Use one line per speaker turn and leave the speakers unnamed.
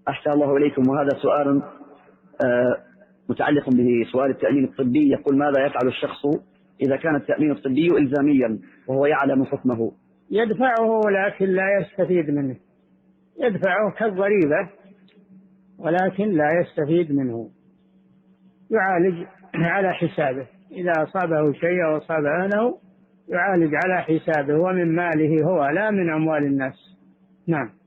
أحسن الله إليكم. وهذا سؤال متعلق بسؤال التأمين الطبي، يقول: ماذا يفعل الشخص إذا كان التأمين الطبي إلزاميا وهو يعلم حكمه؟
يدفعه ولكن لا يستفيد منه، يدفعه كالضريبة ولكن لا يستفيد منه، يعالج على حسابه، إذا أصابه شيء أو أصاب أهله يعالج على حسابه ومن ماله هو لا من أموال الناس. نعم.